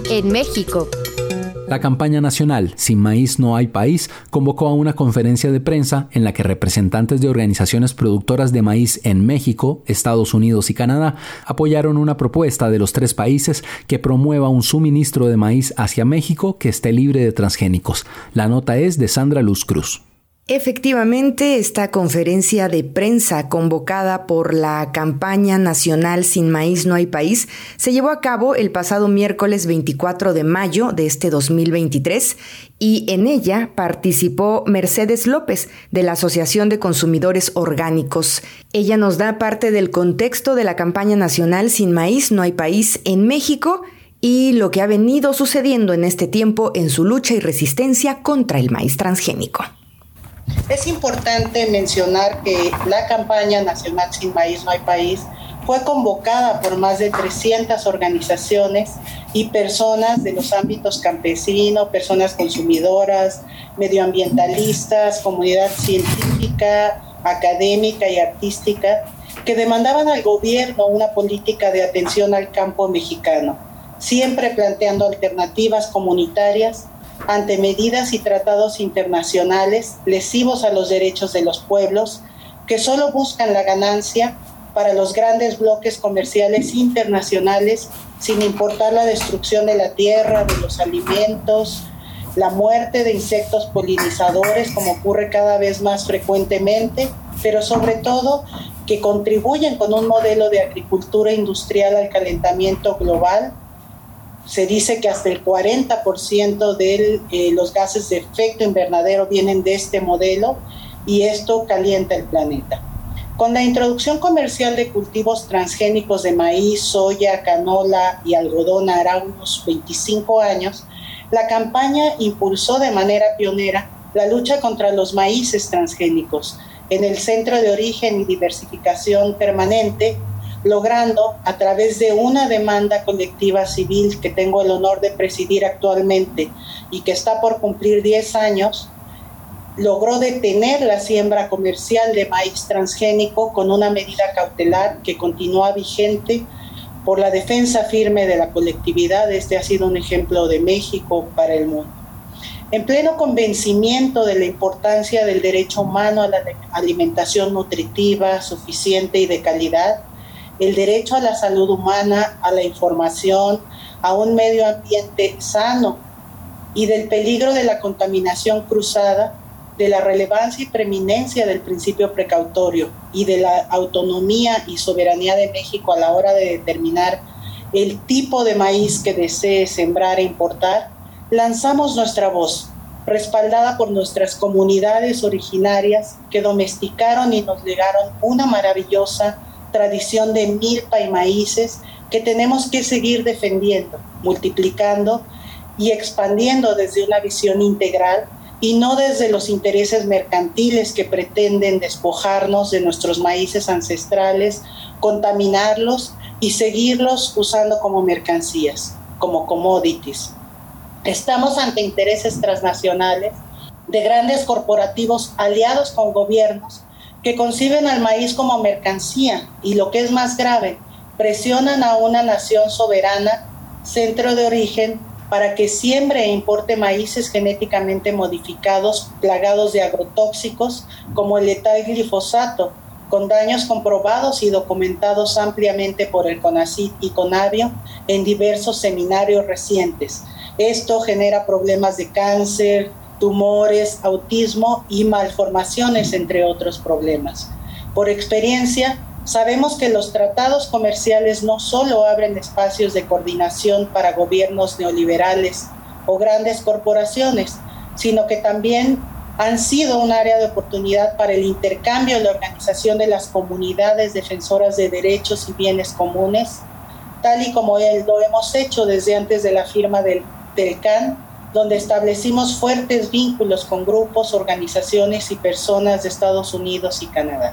en México. La campaña nacional Sin Maíz No Hay País convocó a una conferencia de prensa en la que representantes de organizaciones productoras de maíz en México, Estados Unidos y Canadá apoyaron una propuesta de los 3 países que promueva un suministro de maíz hacia México que esté libre de transgénicos. La nota es de Sandra Luz Cruz. Efectivamente, esta conferencia de prensa convocada por la campaña nacional Sin Maíz No Hay País se llevó a cabo el pasado miércoles 24 de mayo de este 2023 y en ella participó Mercedes López de la Asociación de Consumidores Orgánicos. Ella nos da parte del contexto de la campaña nacional Sin Maíz No Hay País en México y lo que ha venido sucediendo en este tiempo en su lucha y resistencia contra el maíz transgénico. Es importante mencionar que la campaña nacional Sin Maíz No Hay País fue convocada por más de 300 organizaciones y personas de los ámbitos campesino, personas consumidoras, medioambientalistas, comunidad científica, académica y artística, que demandaban al gobierno una política de atención al campo mexicano, siempre planteando alternativas comunitarias ante medidas y tratados internacionales lesivos a los derechos de los pueblos que solo buscan la ganancia para los grandes bloques comerciales internacionales sin importar la destrucción de la tierra, de los alimentos, la muerte de insectos polinizadores como ocurre cada vez más frecuentemente, pero sobre todo que contribuyen con un modelo de agricultura industrial al calentamiento global. Se dice que hasta el 40% de los gases de efecto invernadero vienen de este modelo y esto calienta el planeta. Con la introducción comercial de cultivos transgénicos de maíz, soya, canola y algodón hará unos 25 años, la campaña impulsó de manera pionera la lucha contra los maíces transgénicos en el Centro de Origen y Diversificación Permanente, logrando a través de una demanda colectiva civil que tengo el honor de presidir actualmente y que está por cumplir 10 años, logró detener la siembra comercial de maíz transgénico con una medida cautelar que continúa vigente por la defensa firme de la colectividad. Este ha sido un ejemplo de México para el mundo. En pleno convencimiento de la importancia del derecho humano a la alimentación nutritiva, suficiente y de calidad, el derecho a la salud humana, a la información, a un medio ambiente sano y del peligro de la contaminación cruzada, de la relevancia y preeminencia del principio precautorio y de la autonomía y soberanía de México a la hora de determinar el tipo de maíz que desee sembrar e importar, lanzamos nuestra voz, respaldada por nuestras comunidades originarias que domesticaron y nos legaron una maravillosa tradición de milpa y maíces que tenemos que seguir defendiendo, multiplicando y expandiendo desde una visión integral y no desde los intereses mercantiles que pretenden despojarnos de nuestros maíces ancestrales, contaminarlos y seguirlos usando como mercancías, como commodities. Estamos ante intereses transnacionales de grandes corporativos aliados con gobiernos que conciben al maíz como mercancía y, lo que es más grave, presionan a una nación soberana, centro de origen, para que siembre e importe maíces genéticamente modificados, plagados de agrotóxicos, como el letal glifosato, con daños comprobados y documentados ampliamente por el CONACYT y CONABIO en diversos seminarios recientes. Esto genera problemas de cáncer, tumores, autismo y malformaciones, entre otros problemas. Por experiencia, sabemos que los tratados comerciales no solo abren espacios de coordinación para gobiernos neoliberales o grandes corporaciones, sino que también han sido un área de oportunidad para el intercambio y la organización de las comunidades defensoras de derechos y bienes comunes, tal y como lo hemos hecho desde antes de la firma del TELCAN, donde establecimos fuertes vínculos con grupos, organizaciones y personas de Estados Unidos y Canadá.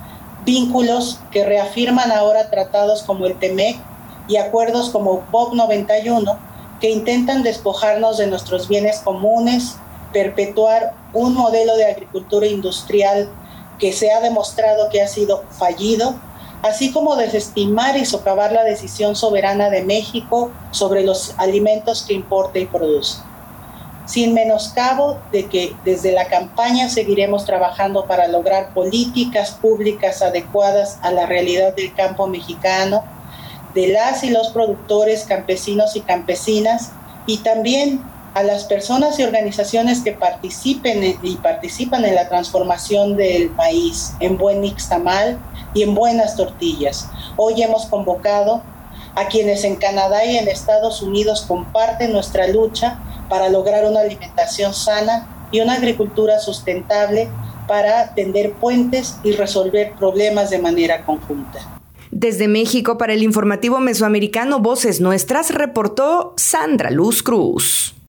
Vínculos que reafirman ahora tratados como el TEMEC y acuerdos como POP 91, que intentan despojarnos de nuestros bienes comunes, perpetuar un modelo de agricultura industrial que se ha demostrado que ha sido fallido así como desestimar y socavar la decisión soberana de México sobre los alimentos que importa y produce. Sin menoscabo de que desde la campaña seguiremos trabajando para lograr políticas públicas adecuadas a la realidad del campo mexicano, de las y los productores, campesinos y campesinas, y también a las personas y organizaciones que participan en la transformación del maíz en buen nixtamal y en buenas tortillas. Hoy hemos convocado a quienes en Canadá y en Estados Unidos comparten nuestra lucha para lograr una alimentación sana y una agricultura sustentable para tender puentes y resolver problemas de manera conjunta. Desde México, para el informativo mesoamericano Voces Nuestras, reportó Sandra Luz Cruz.